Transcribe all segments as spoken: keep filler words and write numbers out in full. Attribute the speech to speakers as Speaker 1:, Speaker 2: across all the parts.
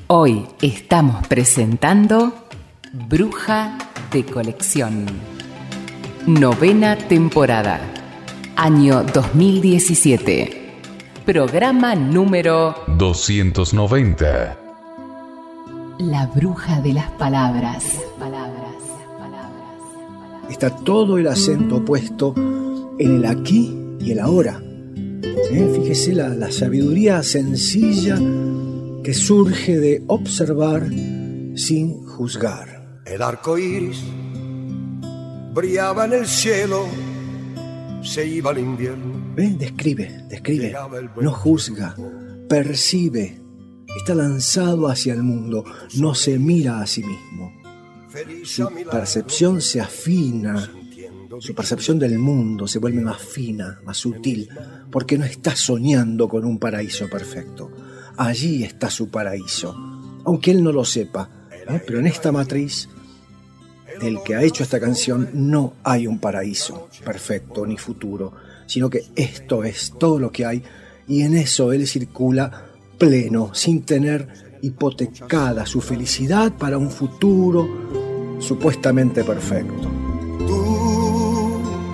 Speaker 1: Hoy estamos presentando Bruja de Colección. Novena temporada, año dos mil diecisiete. Programa número
Speaker 2: doscientos noventa.
Speaker 1: La bruja de las palabras. Palabras, palabras, palabras.
Speaker 3: Está todo el acento puesto en el aquí y el ahora. ¿Eh? Fíjese la, la sabiduría sencilla que surge de observar sin juzgar.
Speaker 4: El arco iris brillaba en el cielo, se iba al invierno.
Speaker 3: ¿Eh? Describe, describe, no juzga, percibe, está lanzado hacia el mundo, no se mira a sí mismo. Su percepción se afina, su percepción del mundo se vuelve más fina, más sutil, porque no está soñando con un paraíso perfecto. Allí está su paraíso, aunque él no lo sepa, ¿eh? Pero en esta matriz del que ha hecho esta canción no hay un paraíso perfecto ni futuro, sino que esto es todo lo que hay, y en eso él circula pleno, sin tener hipotecada su felicidad para un futuro supuestamente perfecto.
Speaker 4: Tú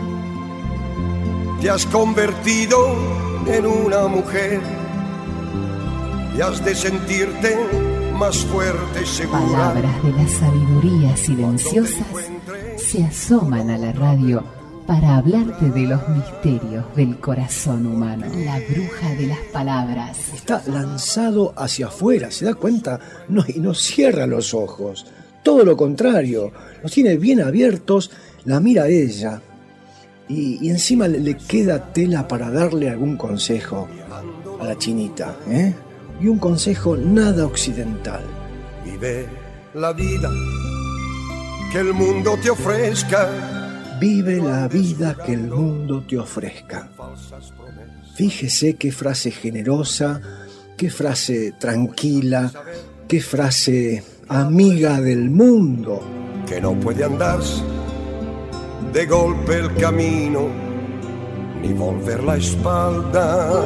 Speaker 4: te has convertido en una mujer y has de sentirte más fuerte y segura.
Speaker 1: Palabras de la sabiduría silenciosas se asoman a la radio para hablarte de los misterios del corazón humano. La bruja de las palabras.
Speaker 3: Está lanzado hacia afuera, ¿se da cuenta? No, y no cierra los ojos. Todo lo contrario, los tiene bien abiertos, la mira a ella. Y, y encima le, le queda tela para darle algún consejo a la chinita, ¿eh? Y un consejo nada occidental.
Speaker 4: Vive la vida que el mundo te ofrezca.
Speaker 3: Vive la vida que el mundo te ofrezca. Fíjese qué frase generosa, qué frase tranquila, qué frase amiga del mundo.
Speaker 4: Que no puede andarse de golpe el camino, ni volver la espalda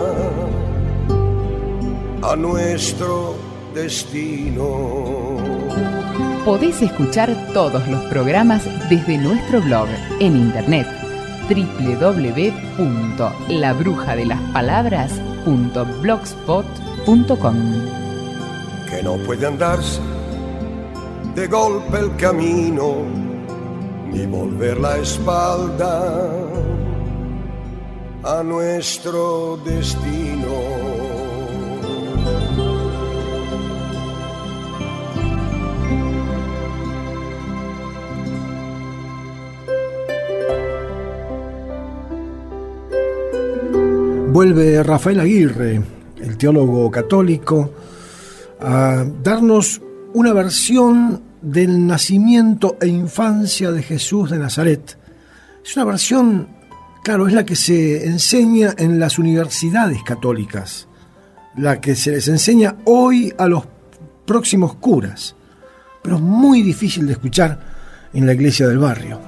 Speaker 4: a nuestro destino.
Speaker 1: Podés escuchar todos los programas desde nuestro blog en internet doble u doble u doble u punto la bruja de las palabras punto blogspot punto com.
Speaker 4: Que no puede andarse de golpe el camino, ni volver la espalda a nuestro destino.
Speaker 3: Vuelve Rafael Aguirre, el teólogo católico, a darnos una versión del nacimiento e infancia de Jesús de Nazaret. Es una versión, claro, es la que se enseña en las universidades católicas, la que se les enseña hoy a los próximos curas, pero es muy difícil de escuchar en la iglesia del barrio.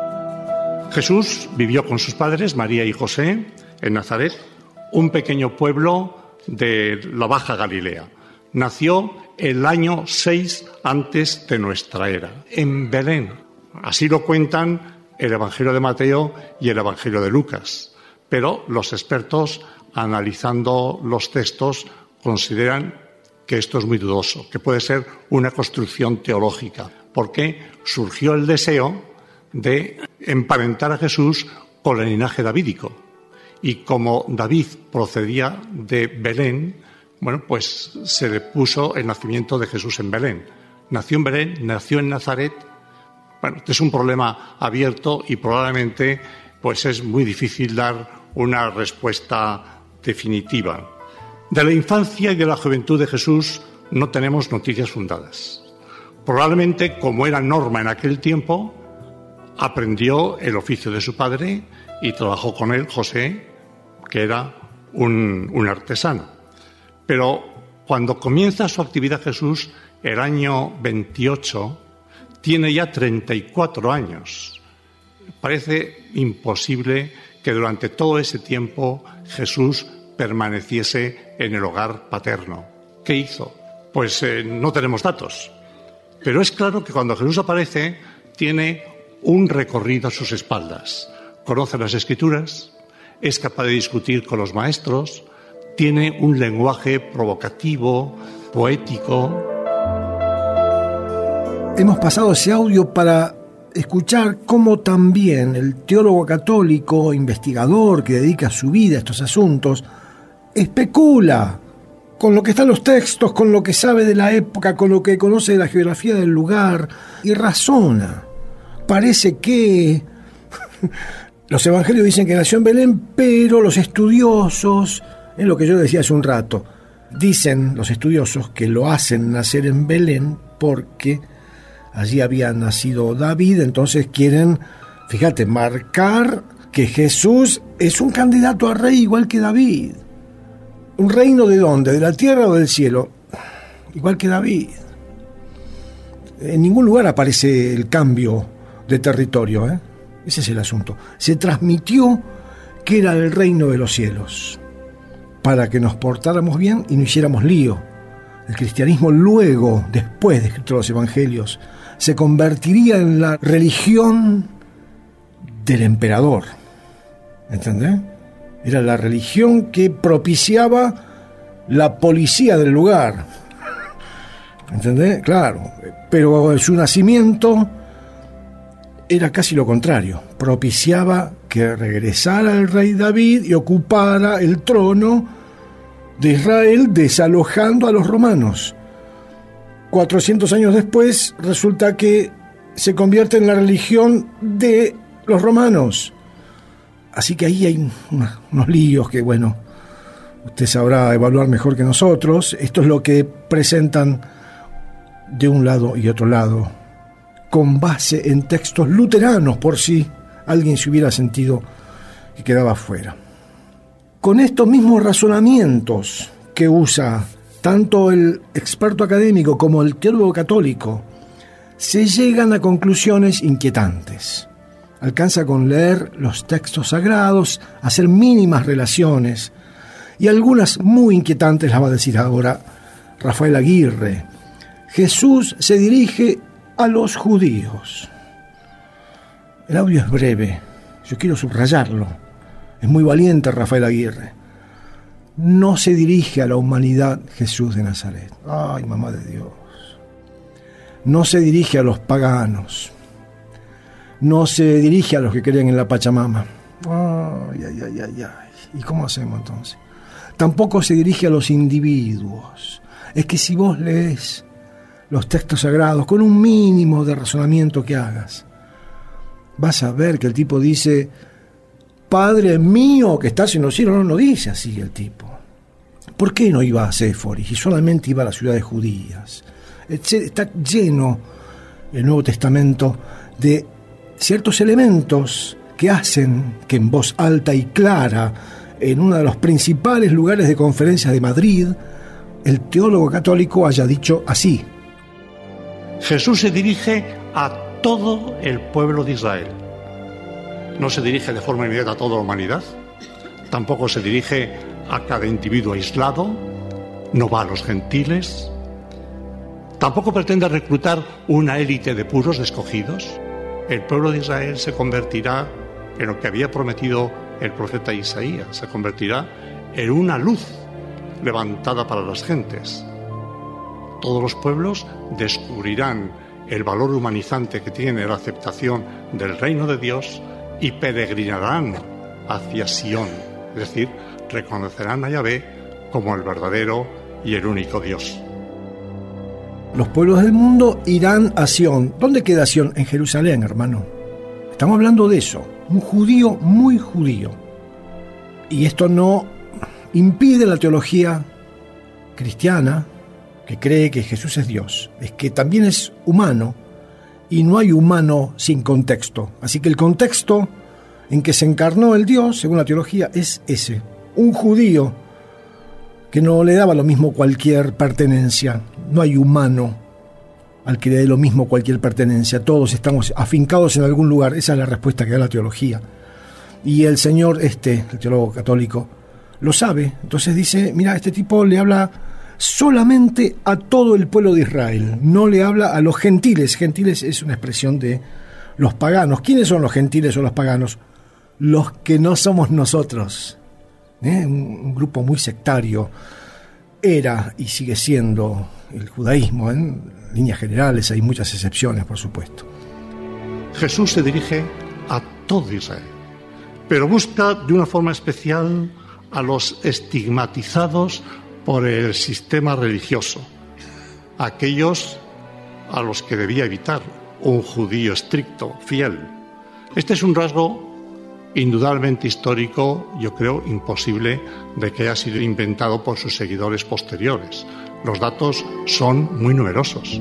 Speaker 5: Jesús vivió con sus padres, María y José, en Nazaret, un pequeño pueblo de la Baja Galilea. Nació el año seis antes de nuestra era, en Belén. Así lo cuentan el Evangelio de Mateo y el Evangelio de Lucas. Pero los expertos, analizando los textos, consideran que esto es muy dudoso, que puede ser una construcción teológica, porque surgió el deseo de emparentar a Jesús con el linaje davídico. Y como David procedía de Belén, bueno, pues se le puso el nacimiento de Jesús en Belén. Nació en Belén, nació en Nazaret. Bueno, este es un problema abierto y probablemente pues es muy difícil dar una respuesta definitiva. De la infancia y de la juventud de Jesús no tenemos noticias fundadas. Probablemente, como era norma en aquel tiempo, aprendió el oficio de su padre y trabajó con él José, que era un, un artesano. Pero cuando comienza su actividad Jesús, el año veintiocho, tiene ya treinta y cuatro años. Parece imposible que durante todo ese tiempo Jesús permaneciese en el hogar paterno. ¿Qué hizo? pues eh, no tenemos datos. Pero es claro que cuando Jesús aparece, tiene un recorrido a sus espaldas. Conoce las Escrituras, es capaz de discutir con los maestros, tiene un lenguaje provocativo, poético.
Speaker 3: Hemos pasado ese audio para escuchar cómo también el teólogo católico, investigador que dedica su vida a estos asuntos, especula con lo que están los textos, con lo que sabe de la época, con lo que conoce de la geografía del lugar, y razona. Parece que los evangelios dicen que nació en Belén, pero los estudiosos, es lo que yo decía hace un rato, dicen los estudiosos que lo hacen nacer en Belén porque allí había nacido David, entonces quieren, fíjate, marcar que Jesús es un candidato a rey igual que David. ¿Un reino de dónde? ¿De la tierra o del cielo? Igual que David. En ningún lugar aparece el cambio de territorio, ¿eh? Ese es el asunto. Se transmitió que era el reino de los cielos, para que nos portáramos bien y no hiciéramos lío. El cristianismo luego, después de escritos los evangelios, se convertiría en la religión del emperador. ¿Entendés? Era la religión que propiciaba la policía del lugar. ¿Entendés? Claro. Pero su nacimiento era casi lo contrario. Propiciaba que regresara el rey David y ocupara el trono de Israel, desalojando a los romanos. cuatrocientos años después resulta que se convierte en la religión de los romanos. Así que ahí hay una, unos líos que, bueno, usted sabrá evaluar mejor que nosotros. Esto es lo que presentan de un lado y otro lado, con base en textos luteranos, por si alguien se hubiera sentido que quedaba fuera. Con estos mismos razonamientos que usa tanto el experto académico como el teólogo católico, se llegan a conclusiones inquietantes. Alcanza con leer los textos sagrados, hacer mínimas relaciones, y algunas muy inquietantes las va a decir ahora Rafael Aguirre. Jesús se dirige a los judíos. El audio es breve, yo quiero subrayarlo. Es muy valiente Rafael Aguirre. No se dirige a la humanidad Jesús de Nazaret. Ay, mamá de Dios. No se dirige a los paganos. No se dirige a los que creen en la Pachamama. Ay, ay, ay, ay, ay. ¿Y cómo hacemos entonces? Tampoco se dirige a los individuos. Es que si vos lees los textos sagrados con un mínimo de razonamiento que hagas, vas a ver que el tipo dice: Padre mío que estás en los cielos. No, no dice así el tipo. ¿Por qué no iba a Séforis y solamente iba a las ciudades judías? Está lleno el Nuevo Testamento de ciertos elementos que hacen que en voz alta y clara, en uno de los principales lugares de conferencias de Madrid, el teólogo católico haya dicho así:
Speaker 5: Jesús se dirige a todo el pueblo de Israel. No se dirige de forma inmediata a toda la humanidad, tampoco se dirige a cada individuo aislado, no va a los gentiles, tampoco pretende reclutar una élite de puros escogidos. El pueblo de Israel se convertirá en lo que había prometido el profeta Isaías, se convertirá en una luz levantada para las gentes. Todos los pueblos descubrirán el valor humanizante que tiene la aceptación del reino de Dios y peregrinarán hacia Sión, es decir, reconocerán a Yahvé como el verdadero y el único Dios.
Speaker 3: Los pueblos del mundo irán a Sión. ¿Dónde queda Sión? En Jerusalén, hermano. Estamos hablando de eso. Un judío muy judío. Y esto no impide la teología cristiana, que cree que Jesús es Dios. Es que también es humano, y no hay humano sin contexto. Así que el contexto en que se encarnó el Dios, según la teología, es ese. Un judío que no le daba lo mismo cualquier pertenencia. No hay humano al que le dé lo mismo cualquier pertenencia. Todos estamos afincados en algún lugar. Esa es la respuesta que da la teología. Y el Señor, este, el teólogo católico, lo sabe. Entonces dice: mira, este tipo le habla solamente a todo el pueblo de Israel. No le habla a los gentiles. Gentiles es una expresión de los paganos. ¿Quiénes son los gentiles o los paganos? Los que no somos nosotros. ¿Eh? Un, un grupo muy sectario. Era y sigue siendo el judaísmo. En líneas generales hay muchas excepciones, por supuesto.
Speaker 5: Jesús se dirige a todo Israel, pero busca de una forma especial a los estigmatizados por el sistema religioso, aquellos a los que debía evitar un judío estricto, fiel. Este es un rasgo indudablemente histórico, yo creo imposible de que haya sido inventado por sus seguidores posteriores. Los datos son muy numerosos.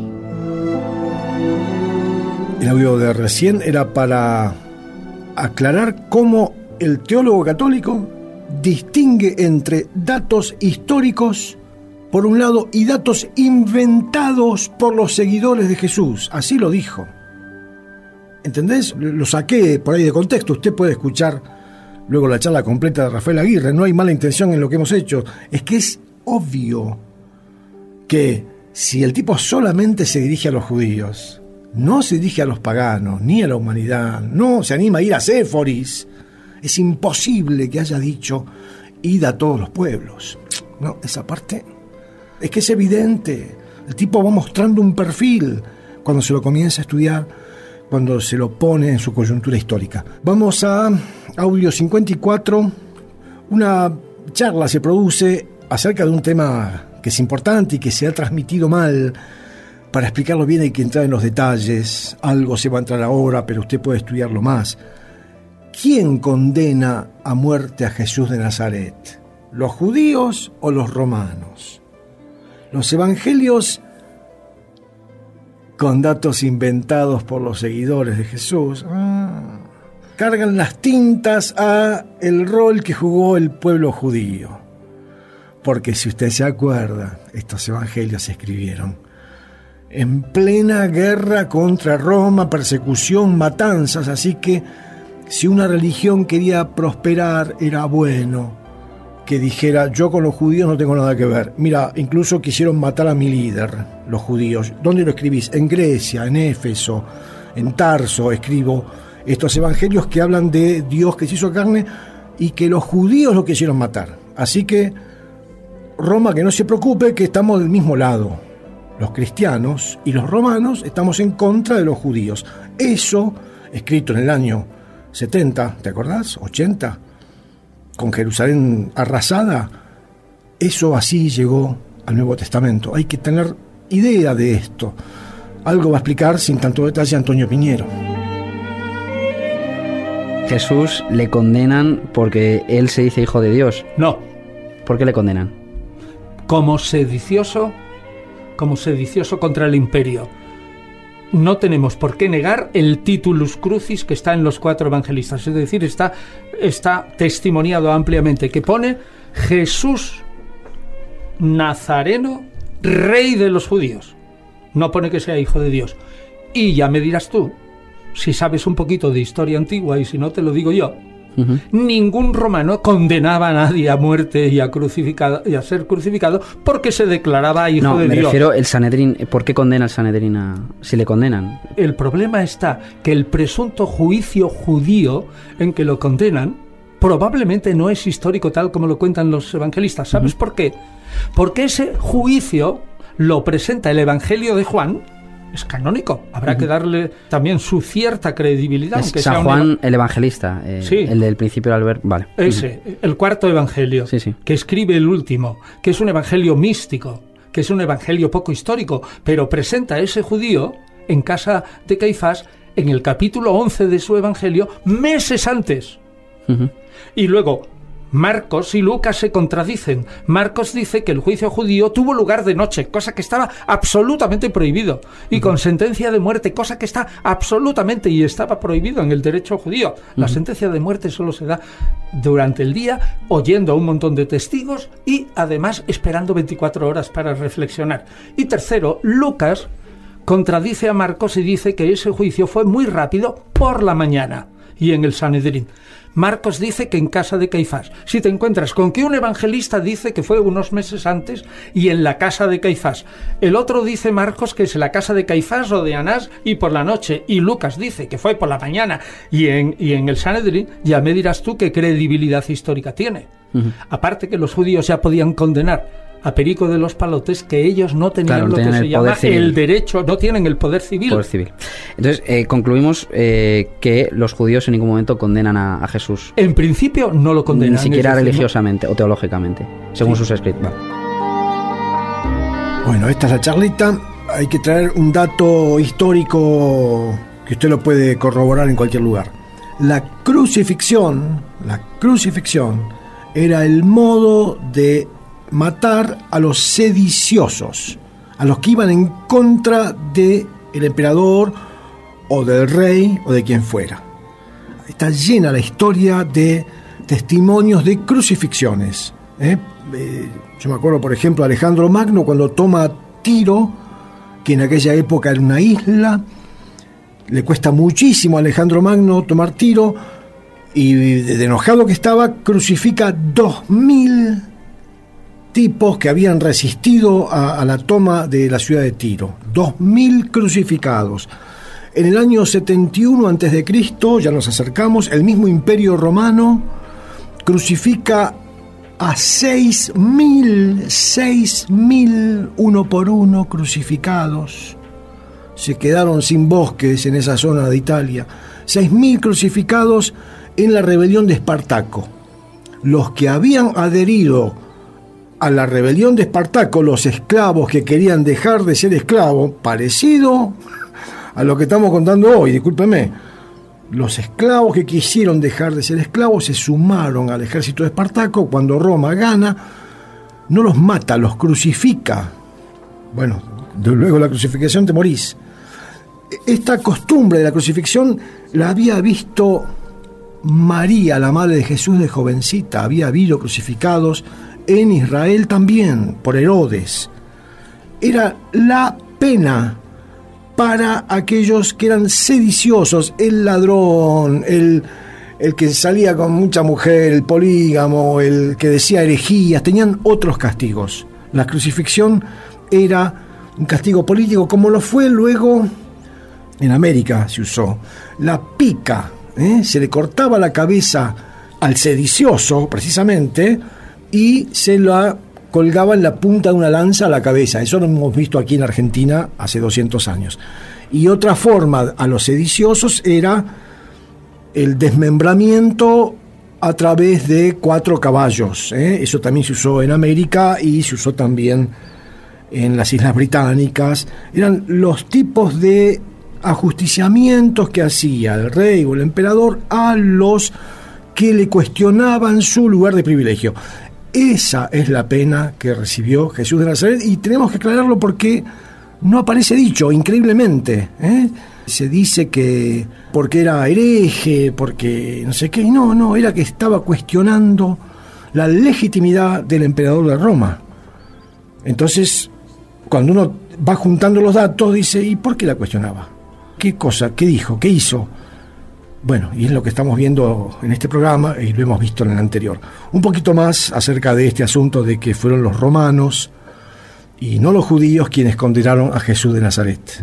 Speaker 3: El audio de recién era para aclarar cómo el teólogo católico distingue entre datos históricos, por un lado, y datos inventados por los seguidores de Jesús. Así lo dijo. ¿Entendés? Lo saqué por ahí de contexto. Usted puede escuchar luego la charla completa de Rafael Aguirre. No hay mala intención en lo que hemos hecho. Es que es obvio que si el tipo solamente se dirige a los judíos, no se dirige a los paganos, ni a la humanidad, no se anima a ir a Séforis, es imposible que haya dicho id a todos los pueblos. No, esa parte es que es evidente. El tipo va mostrando un perfil cuando se lo comienza a estudiar, cuando se lo pone en su coyuntura histórica. Vamos a audio cincuenta y cuatro. Una charla se produce acerca de un tema que es importante y que se ha transmitido mal. Para explicarlo bien hay que entrar en los detalles. Algo se va a entrar ahora, pero usted puede estudiarlo más. ¿Quién condena a muerte a Jesús de Nazaret? ¿Los judíos o los romanos? Los evangelios, con datos inventados por los seguidores de Jesús, ah, cargan las tintas a el rol que jugó el pueblo judío. Porque si usted se acuerda, estos evangelios se escribieron en plena guerra contra Roma, persecución, matanzas, así que si una religión quería prosperar, era bueno que dijera, yo con los judíos no tengo nada que ver. Mira, incluso quisieron matar a mi líder, los judíos. ¿Dónde lo escribís? En Grecia, en Éfeso, en Tarso escribo estos evangelios que hablan de Dios que se hizo carne y que los judíos lo quisieron matar. Así que Roma, que no se preocupe, que estamos del mismo lado. Los cristianos y los romanos estamos en contra de los judíos. Eso, escrito en el año setenta, ¿te acordás? ochenta, con Jerusalén arrasada, eso así llegó al Nuevo Testamento. Hay que tener idea de esto. Algo va a explicar sin tanto detalle Antonio Piñero.
Speaker 6: Jesús le condenan porque él se dice hijo de Dios.
Speaker 7: No.
Speaker 6: ¿Por qué le condenan?
Speaker 7: Como sedicioso, como sedicioso contra el imperio. No tenemos por qué negar el titulus crucis que está en los cuatro evangelistas, es decir, está, está testimoniado ampliamente, que pone Jesús Nazareno, rey de los judíos. No pone que sea hijo de Dios. Y ya me dirás tú, si sabes un poquito de historia antigua, y si no te lo digo yo, uh-huh. Ningún romano condenaba a nadie a muerte y a, crucificado, y a ser crucificado porque se declaraba hijo
Speaker 6: no,
Speaker 7: de Dios. No, me
Speaker 6: refiero el Sanedrín. ¿Por qué condena el Sanedrín a, si le condenan?
Speaker 7: El problema está que el presunto juicio judío en que lo condenan probablemente no es histórico tal como lo cuentan los evangelistas. ¿Sabes uh-huh. por qué? Porque ese juicio lo presenta el Evangelio de Juan. Es canónico, habrá uh-huh. que darle también su cierta credibilidad.
Speaker 6: Es
Speaker 7: aunque
Speaker 6: San
Speaker 7: sea
Speaker 6: Juan
Speaker 7: un...
Speaker 6: el evangelista, eh,
Speaker 7: sí.
Speaker 6: el del principio del Albert, vale.
Speaker 7: Ese, uh-huh. el cuarto evangelio,
Speaker 6: sí, sí.
Speaker 7: que escribe el último, que es un evangelio místico, que es un evangelio poco histórico, pero presenta a ese judío en casa de Caifás en el capítulo once de su evangelio, meses antes. Uh-huh. Y luego Marcos y Lucas se contradicen. Marcos dice que el juicio judío tuvo lugar de noche, cosa que estaba absolutamente prohibido, y uh-huh. con sentencia de muerte, cosa que está absolutamente y estaba prohibido en el derecho judío. La uh-huh. sentencia de muerte solo se da durante el día, oyendo a un montón de testigos y además esperando veinticuatro horas para reflexionar. Y tercero, Lucas contradice a Marcos y dice que ese juicio fue muy rápido por la mañana y en el Sanedrín. Marcos dice que en casa de Caifás. Si te encuentras con que un evangelista dice que fue unos meses antes y en la casa de Caifás, el otro dice Marcos que es en la casa de Caifás o de Anás y por la noche, y Lucas dice que fue por la mañana y en, y en el Sanedrín, ya me dirás tú qué credibilidad histórica tiene. Uh-huh. Aparte que los judíos ya podían condenar a Perico de los Palotes, que ellos no tenían claro, lo que se llama civil. el derecho, no tienen el poder civil.
Speaker 6: Poder civil. Entonces, eh, concluimos eh, que los judíos en ningún momento condenan a, a Jesús.
Speaker 7: En principio no lo condenan.
Speaker 6: Ni siquiera religiosamente o teológicamente, según sí. sus escritos. Vale.
Speaker 3: Bueno, esta es la charlita. Hay que traer un dato histórico que usted lo puede corroborar en cualquier lugar. La crucifixión, la crucifixión era el modo de matar a los sediciosos, a los que iban en contra del emperador o del rey o de quien fuera. Está llena la historia de testimonios de crucifixiones. ¿eh? Eh, yo me acuerdo, por ejemplo, de Alejandro Magno cuando toma Tiro, que en aquella época era una isla. Le cuesta muchísimo a Alejandro Magno tomar Tiro y de enojado que estaba, crucifica dos mil tipos que habían resistido a, a la toma de la ciudad de Tiro. Dos mil crucificados. En el año setenta y uno antes de Cristo, ya nos acercamos, el mismo Imperio Romano crucifica a seis mil, seis mil, uno por uno crucificados. Se quedaron sin bosques en esa zona de Italia. seis mil crucificados en la rebelión de Espartaco. Los que habían adherido a la rebelión de Espartaco, los esclavos que querían dejar de ser esclavos, parecido a lo que estamos contando hoy, discúlpeme, los esclavos que quisieron dejar de ser esclavos se sumaron al ejército de Espartaco. Cuando Roma gana, no los mata, los crucifica. Bueno, luego de la crucificación te morís. Esta costumbre de la crucifixión la había visto María, la madre de Jesús, de jovencita. Había habido crucificados en Israel también, por Herodes. Era la pena para aquellos que eran sediciosos, el ladrón, el, el que salía con mucha mujer, el polígamo, el que decía herejías, tenían otros castigos. La crucifixión era un castigo político, como lo fue luego en América, se usó. La pica, ¿eh? se le cortaba la cabeza al sedicioso, precisamente, y se la colgaba en la punta de una lanza a la cabeza. Eso lo hemos visto aquí en Argentina hace doscientos años. Y otra forma a los sediciosos era el desmembramiento a través de cuatro caballos. ¿eh? Eso también se usó en América y se usó también en las Islas Británicas. Eran los tipos de ajusticiamientos que hacía el rey o el emperador a los que le cuestionaban su lugar de privilegio. Esa es la pena que recibió Jesús de Nazaret, y tenemos que aclararlo porque no aparece dicho, increíblemente. ¿eh? Se dice que porque era hereje, porque no sé qué, y no, no, era que estaba cuestionando la legitimidad del emperador de Roma. Entonces, cuando uno va juntando los datos, dice, ¿y por qué la cuestionaba? ¿Qué cosa? ¿Qué dijo? ¿Qué hizo? Bueno, y es lo que estamos viendo en este programa y lo hemos visto en el anterior. Un poquito más acerca de este asunto de que fueron los romanos y no los judíos quienes condenaron a Jesús de Nazaret.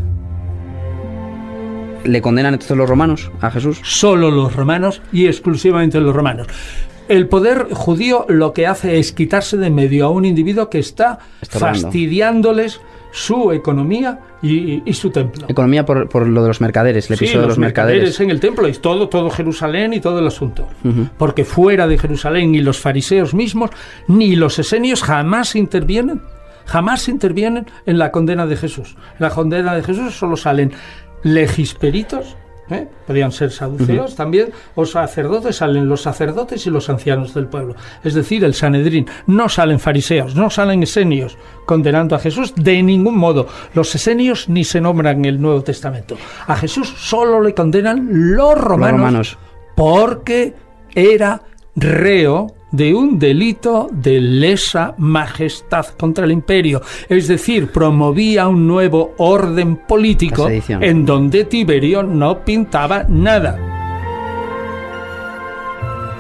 Speaker 6: ¿Le condenan entonces los romanos a Jesús?
Speaker 7: Solo los romanos y exclusivamente los romanos. El poder judío lo que hace es quitarse de medio a un individuo que está Estorbando. fastidiándoles su economía y, y su templo.
Speaker 6: Economía por, por lo de los mercaderes, el episodio
Speaker 7: sí,
Speaker 6: de los mercaderes.
Speaker 7: mercaderes en el templo, y todo, todo Jerusalén y todo el asunto. Uh-huh. Porque fuera de Jerusalén ni los fariseos mismos, ni los esenios jamás intervienen, jamás intervienen en la condena de Jesús. En la condena de Jesús solo salen legisperitos, ¿eh? podían ser saduceos uh-huh. también, o sacerdotes, salen los sacerdotes y los ancianos del pueblo, es decir, el Sanedrín. No salen fariseos, no salen esenios condenando a Jesús de ningún modo. Los esenios ni se nombran en el Nuevo Testamento. A Jesús solo le condenan los romanos, los romanos. porque era reo de un delito de lesa majestad contra el imperio, es decir, promovía un nuevo orden político en donde Tiberio no pintaba nada.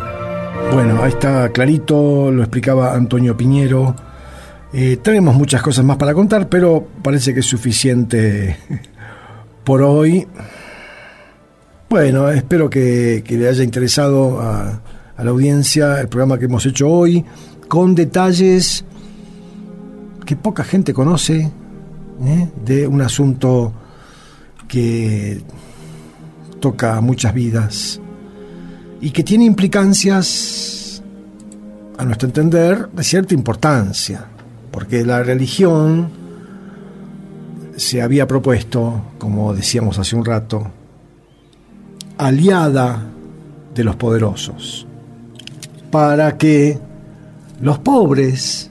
Speaker 3: Bueno, ahí está clarito, lo explicaba Antonio Piñero. Eh, tenemos muchas cosas más para contar, pero parece que es suficiente por hoy. Bueno, espero que, que le haya interesado a, a la audiencia el programa que hemos hecho hoy, con detalles que poca gente conoce, ¿eh? de un asunto que toca muchas vidas y que tiene implicancias, a nuestro entender, de cierta importancia, porque la religión se había propuesto, como decíamos hace un rato, aliada de los poderosos, para que los pobres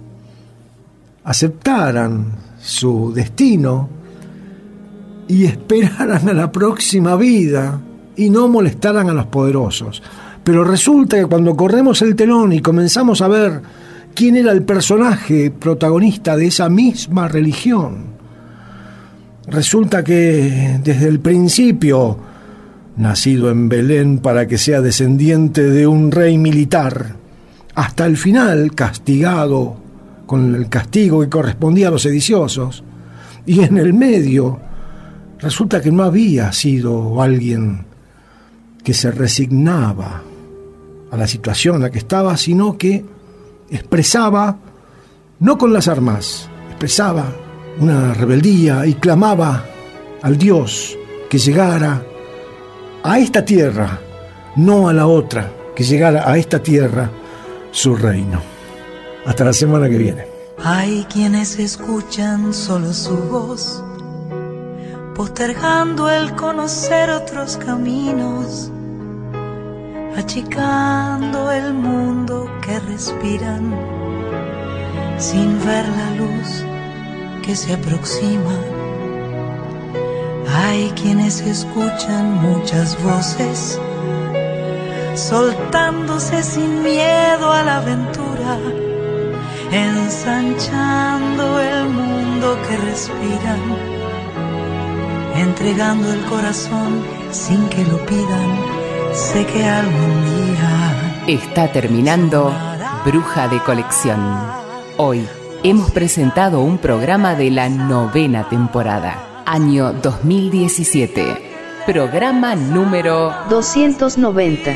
Speaker 3: aceptaran su destino y esperaran a la próxima vida y no molestaran a los poderosos. Pero resulta que cuando corremos el telón y comenzamos a ver quién era el personaje protagonista de esa misma religión, resulta que desde el principio, nacido en Belén para que sea descendiente de un rey militar, hasta el final castigado con el castigo que correspondía a los sediciosos, y en el medio resulta que no había sido alguien que se resignaba a la situación en la que estaba, sino que expresaba, no con las armas, expresaba una rebeldía y clamaba al Dios que llegara a esta tierra, no a la otra, que llegara a esta tierra su reino. Hasta la semana que viene.
Speaker 8: Hay quienes escuchan solo su voz, postergando el conocer otros caminos, achicando el mundo que respiran, sin ver la luz que se aproxima. Hay quienes escuchan muchas voces, soltándose sin miedo a la aventura, ensanchando el mundo que respiran, entregando el corazón sin que lo pidan. Sé que algún día
Speaker 1: está terminando Bruja de Colección. Hoy hemos presentado un programa de la novena temporada, año dos mil diecisiete, programa número
Speaker 9: doscientos noventa.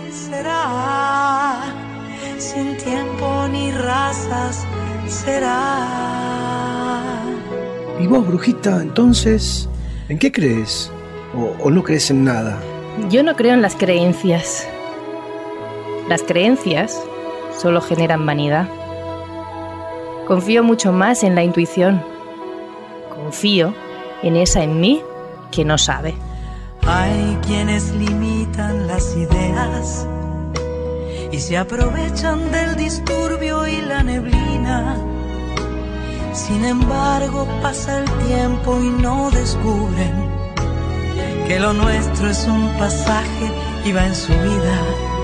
Speaker 8: Será sin tiempo ni razas, será.
Speaker 3: ¿Y vos, brujita, entonces, en qué crees? ¿O, o no crees en nada?
Speaker 9: Yo no creo en las creencias. Las creencias solo generan vanidad. Confío mucho más en la intuición. Confío en esa en mí que no sabe.
Speaker 8: Hay quienes limitan las ideas y se aprovechan del disturbio y la neblina. Sin embargo, pasa el tiempo y no descubren que lo nuestro es un pasaje y va en su vida.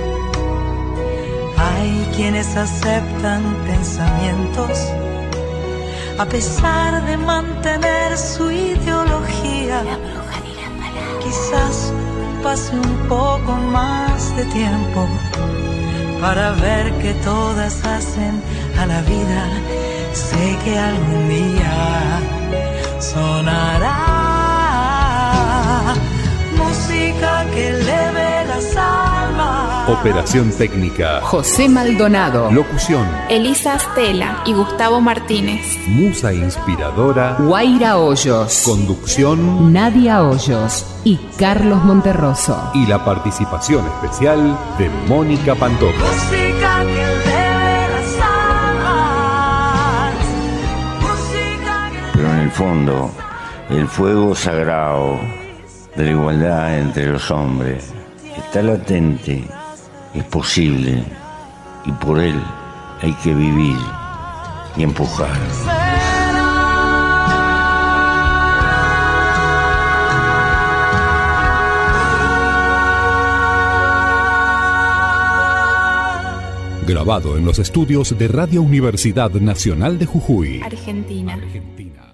Speaker 8: Hay quienes aceptan pensamientos a pesar de mantener su ideología. La bruja dirá palabras. Quizás pase un poco más de tiempo para ver que todas hacen a la vida. Sé que algún día sonará música que eleve las almas.
Speaker 2: Operación técnica
Speaker 1: José Maldonado.
Speaker 2: Locución
Speaker 10: Elisa Astela y Gustavo Martínez.
Speaker 2: Musa inspiradora
Speaker 1: Guaira Hoyos.
Speaker 2: Conducción
Speaker 1: Nadia Hoyos y Carlos Monterroso.
Speaker 2: Y la participación especial de Mónica Pantoja.
Speaker 8: Música que eleve las almas. Música que...
Speaker 11: Pero en el fondo, el fuego sagrado de la igualdad entre los hombres está latente, es posible, y por él hay que vivir y empujar.
Speaker 2: Grabado en los estudios de Radio Universidad Nacional de Jujuy,
Speaker 10: Argentina.
Speaker 2: Argentina.